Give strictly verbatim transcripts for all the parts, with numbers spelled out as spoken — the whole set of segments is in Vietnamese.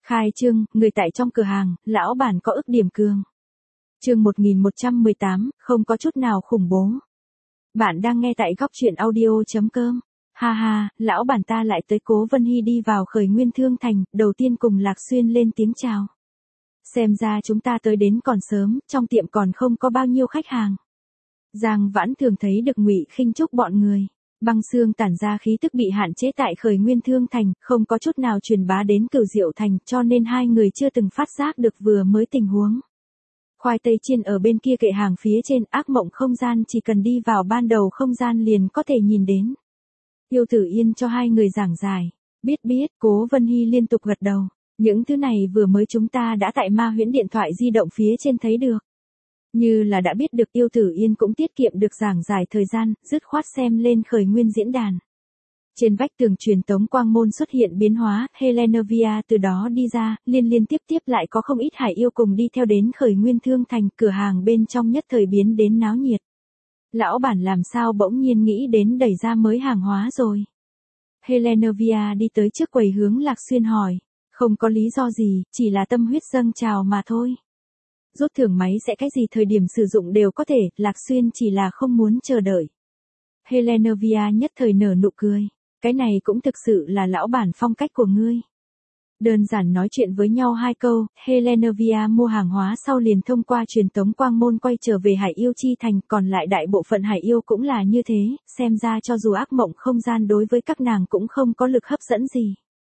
Khai trương, người tại trong cửa hàng, lão bản có ức điểm cường. Chương một nghìn một trăm mười tám, không có chút nào khủng bố. Bạn đang nghe tại góc truyện audio chấm com. Ha ha, lão bản ta lại tới. Cố Vân Hy đi vào Khởi Nguyên Thương Thành, đầu tiên cùng Lạc Xuyên lên tiếng chào. Xem ra chúng ta tới đến còn sớm, trong tiệm còn không có bao nhiêu khách hàng. Giang Vãn Thường thấy được Ngụy Khinh Trúc bọn người. Băng xương tản ra khí tức bị hạn chế tại Khởi Nguyên Thương Thành, không có chút nào truyền bá đến Cửu Diệu Thành, cho nên hai người chưa từng phát giác được vừa mới tình huống. Khoai tây chiên ở bên kia kệ hàng phía trên, ác mộng không gian chỉ cần đi vào ban đầu không gian liền có thể nhìn đến. Yêu Tử Yên cho hai người giảng giải. Biết biết, Cố Vân Hy liên tục gật đầu. Những thứ này vừa mới chúng ta đã tại Ma Huyễn điện thoại di động phía trên thấy được. Như là đã biết được, Yêu Tử Yên cũng tiết kiệm được giảng giải thời gian, dứt khoát xem lên Khởi Nguyên diễn đàn. Trên vách tường truyền tống quang môn xuất hiện biến hóa, Helenavia từ đó đi ra, liên liên tiếp tiếp lại có không ít hải yêu cùng đi theo đến Khởi Nguyên Thương Thành, cửa hàng bên trong nhất thời biến đến náo nhiệt. Lão bản làm sao bỗng nhiên nghĩ đến đẩy ra mới hàng hóa rồi. Helenavia đi tới trước quầy hướng Lạc Xuyên hỏi. Không có lý do gì, chỉ là tâm huyết dâng trào mà thôi. Rút thưởng máy sẽ cái gì thời điểm sử dụng đều có thể, Lạc Xuyên chỉ là không muốn chờ đợi. Helenavia nhất thời nở nụ cười. Cái này cũng thực sự là lão bản phong cách của ngươi. Đơn giản nói chuyện với nhau hai câu, Helenavia mua hàng hóa sau liền thông qua truyền tống quang môn quay trở về Hải Yêu Chi Thành, còn lại đại bộ phận Hải Yêu cũng là như thế, xem ra cho dù ác mộng không gian đối với các nàng cũng không có lực hấp dẫn gì.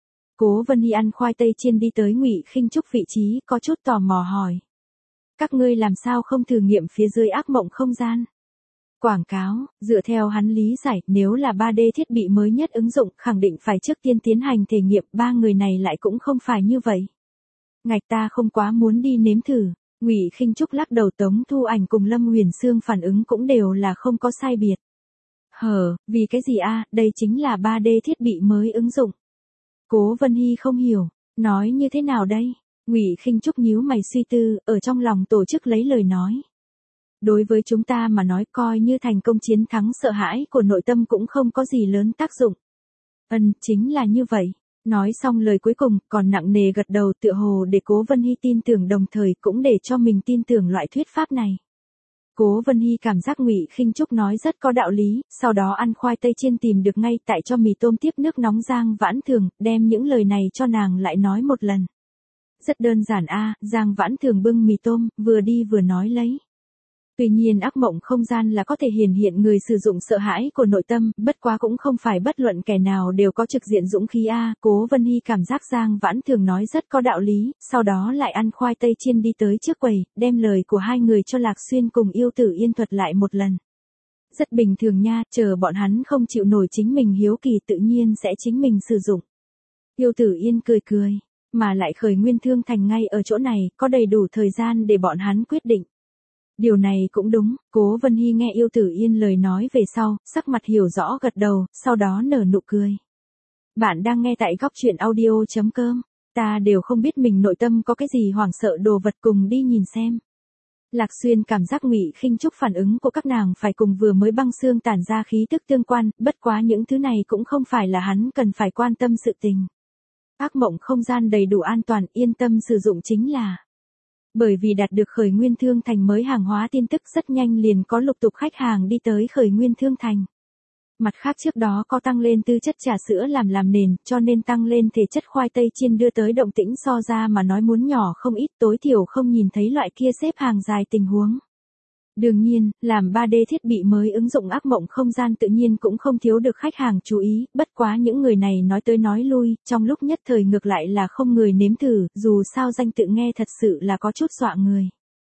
Cố Vân Hy ăn khoai tây chiên đi tới Ngụy Khinh Trúc vị trí, có chút tò mò hỏi. Các ngươi làm sao không thử nghiệm phía dưới ác mộng không gian? Quảng cáo, dựa theo hắn lý giải, nếu là ba D thiết bị mới nhất ứng dụng, khẳng định phải trước tiên tiến hành thể nghiệm, ba người này lại cũng không phải như vậy. Ngạch ta không quá muốn đi nếm thử. Ngụy Khinh Trúc lắc đầu. Tống Thu Ảnh cùng Lâm Huyền Sương phản ứng cũng đều là không có sai biệt. Hờ, vì cái gì a? Đây chính là ba D thiết bị mới ứng dụng. Cố Vân Hy không hiểu, nói như thế nào đây? Ngụy Khinh Trúc nhíu mày suy tư, ở trong lòng tổ chức lấy lời nói. Đối với chúng ta mà nói, coi như thành công chiến thắng sợ hãi của nội tâm cũng không có gì lớn tác dụng. Ừm, chính là như vậy. Nói xong lời cuối cùng, còn nặng nề gật đầu, tựa hồ để Cố Vân Hy tin tưởng, đồng thời cũng để cho mình tin tưởng loại thuyết pháp này. Cố Vân Hy cảm giác Ngụy Khinh Trúc nói rất có đạo lý, sau đó ăn khoai tây chiên tìm được ngay tại cho mì tôm tiếp nước nóng Giang Vãn Thường, đem những lời này cho nàng lại nói một lần. Rất đơn giản a, Giang Vãn Thường bưng mì tôm, vừa đi vừa nói lấy. Tuy nhiên ác mộng không gian là có thể hiển hiện người sử dụng sợ hãi của nội tâm, bất quá cũng không phải bất luận kẻ nào đều có trực diện dũng khí a. Cố Vân Hy cảm giác Giang Vãn Thường nói rất có đạo lý, sau đó lại ăn khoai tây chiên đi tới trước quầy, đem lời của hai người cho Lạc Xuyên cùng Yêu Tử Yên thuật lại một lần. Rất bình thường nha, chờ bọn hắn không chịu nổi chính mình hiếu kỳ tự nhiên sẽ chính mình sử dụng. Yêu Tử Yên cười cười, mà lại Khởi Nguyên Thương Thành ngay ở chỗ này, có đầy đủ thời gian để bọn hắn quyết định. Điều này cũng đúng. Cố Vân Hy nghe Yêu Tử Yên lời nói về sau, sắc mặt hiểu rõ gật đầu, sau đó nở nụ cười. Bạn đang nghe tại góc truyện audio chấm com. Ta đều không biết mình nội tâm có cái gì hoảng sợ đồ vật, cùng đi nhìn xem. Lạc Xuyên cảm giác Ngụy Khinh Trúc phản ứng của các nàng phải cùng vừa mới băng xương tản ra khí tức tương quan, bất quá những thứ này cũng không phải là hắn cần phải quan tâm sự tình. Ác mộng không gian đầy đủ an toàn, yên tâm sử dụng chính là. Bởi vì đạt được Khởi Nguyên Thương Thành mới hàng hóa tin tức, rất nhanh liền có lục tục khách hàng đi tới Khởi Nguyên Thương Thành. Mặt khác trước đó có tăng lên tư chất trà sữa làm làm nền, cho nên tăng lên thể chất khoai tây chiên đưa tới động tĩnh so ra mà nói muốn nhỏ không ít, tối thiểu không nhìn thấy loại kia xếp hàng dài tình huống. Đương nhiên, làm ba D thiết bị mới ứng dụng ác mộng không gian tự nhiên cũng không thiếu được khách hàng chú ý, bất quá những người này nói tới nói lui, trong lúc nhất thời ngược lại là không người nếm thử, dù sao danh tự nghe thật sự là có chút dọa người.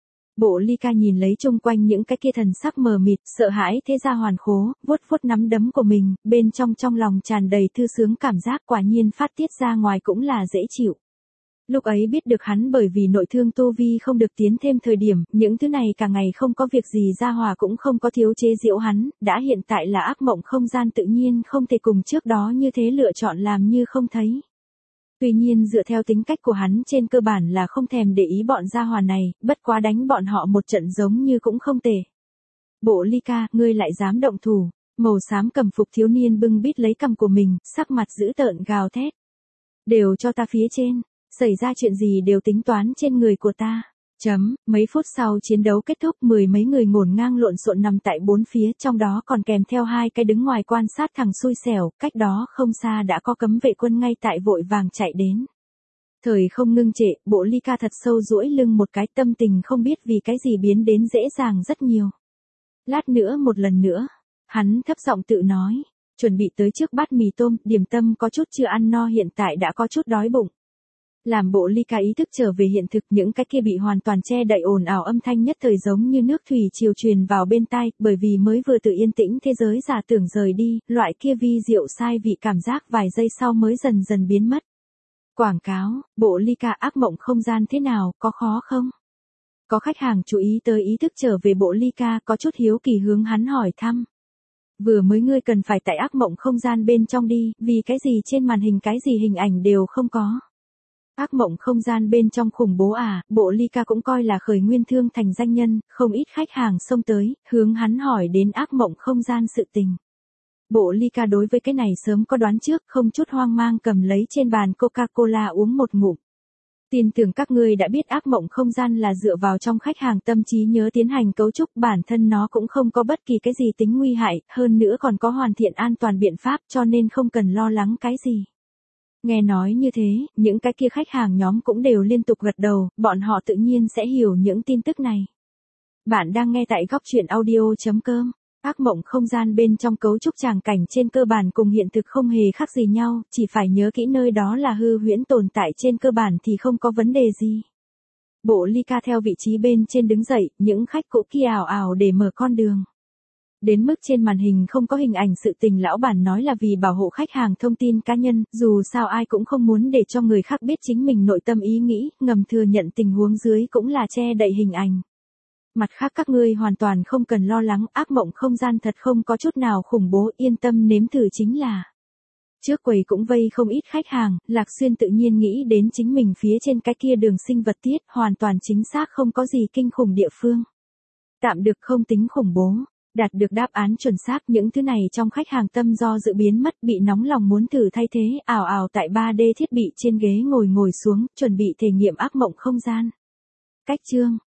Bộ Ly Ca nhìn lấy chung quanh những cái kia thần sắc mờ mịt, sợ hãi thế ra hoàn khố, vuốt vuốt nắm đấm của mình, bên trong trong lòng tràn đầy thư sướng cảm giác, quả nhiên phát tiết ra ngoài cũng là dễ chịu. Lúc ấy biết được hắn bởi vì nội thương tu vi không được tiến thêm thời điểm, những thứ này cả ngày không có việc gì ra hòa cũng không có thiếu chế giễu hắn, đã hiện tại là ác mộng không gian tự nhiên không thể cùng trước đó như thế lựa chọn làm như không thấy. Tuy nhiên dựa theo tính cách của hắn trên cơ bản là không thèm để ý bọn gia hòa này, bất quá đánh bọn họ một trận giống như cũng không tệ. Bộ Ly Ca, ngươi lại dám động thủ. Màu xám cầm phục thiếu niên bưng bít lấy cằm của mình, sắc mặt dữ tợn gào thét. Đều cho ta phía trên. Xảy ra chuyện gì đều tính toán trên người của ta. Chấm, mấy phút sau chiến đấu kết thúc, mười mấy người ngổn ngang lộn xộn nằm tại bốn phía, trong đó còn kèm theo hai cái đứng ngoài quan sát thằng xui xẻo, cách đó không xa đã có cấm vệ quân ngay tại vội vàng chạy đến. Thời không ngưng trệ, Bộ Ly Ca thật sâu duỗi lưng một cái, tâm tình không biết vì cái gì biến đến dễ dàng rất nhiều. Lát nữa một lần nữa, hắn thấp giọng tự nói, chuẩn bị tới trước bát mì tôm, điểm tâm có chút chưa ăn no, hiện tại đã có chút đói bụng. Làm Bộ Ly Ca ý thức trở về hiện thực, những cái kia bị hoàn toàn che đậy ồn ào âm thanh nhất thời giống như nước thủy triều truyền vào bên tai, bởi vì mới vừa tự yên tĩnh thế giới giả tưởng rời đi, loại kia vi diệu sai vị cảm giác vài giây sau mới dần dần biến mất. Quảng cáo, Bộ Ly Ca ác mộng không gian thế nào, có khó không? Có khách hàng chú ý tới ý thức trở về Bộ Ly Ca, có chút hiếu kỳ hướng hắn hỏi thăm. Vừa mới ngươi cần phải tại ác mộng không gian bên trong đi, vì cái gì trên màn hình cái gì hình ảnh đều không có. Ác mộng không gian bên trong khủng bố à, Bộ Ly Ca cũng coi là khởi nguyên thương thành danh nhân, không ít khách hàng xông tới, hướng hắn hỏi đến ác mộng không gian sự tình. Bộ Ly Ca đối với cái này sớm có đoán trước, không chút hoang mang cầm lấy trên bàn Coca-Cola uống một ngụm. Tin tưởng các ngươi đã biết ác mộng không gian là dựa vào trong khách hàng tâm trí nhớ tiến hành cấu trúc, bản thân nó cũng không có bất kỳ cái gì tính nguy hại, hơn nữa còn có hoàn thiện an toàn biện pháp, cho nên không cần lo lắng cái gì. Nghe nói như thế, những cái kia khách hàng nhóm cũng đều liên tục gật đầu, bọn họ tự nhiên sẽ hiểu những tin tức này. Bạn đang nghe tại góc truyện audio chấm com. Ác mộng không gian bên trong cấu trúc tràng cảnh trên cơ bản cùng hiện thực không hề khác gì nhau, chỉ phải nhớ kỹ nơi đó là hư huyễn tồn tại, trên cơ bản thì không có vấn đề gì. Bộ Ly Ca theo vị trí bên trên đứng dậy, những khách cũ kia ảo ảo để mở con đường. Đến mức trên màn hình không có hình ảnh sự tình, lão bản nói là vì bảo hộ khách hàng thông tin cá nhân, dù sao ai cũng không muốn để cho người khác biết chính mình nội tâm ý nghĩ, ngầm thừa nhận tình huống dưới cũng là che đậy hình ảnh. Mặt khác các ngươi hoàn toàn không cần lo lắng, ác mộng không gian thật không có chút nào khủng bố, yên tâm nếm thử chính là. Trước quầy cũng vây không ít khách hàng, Lạc Xuyên tự nhiên nghĩ đến chính mình phía trên cái kia đường sinh vật tiết, hoàn toàn chính xác không có gì kinh khủng địa phương. Tạm được không tính khủng bố. Đạt được đáp án chuẩn xác, những thứ này trong khách hàng tâm do dự biến mất, bị nóng lòng muốn thử thay thế, ảo ảo tại ba D thiết bị trên ghế ngồi ngồi xuống, chuẩn bị thể nghiệm ác mộng không gian. Cách chương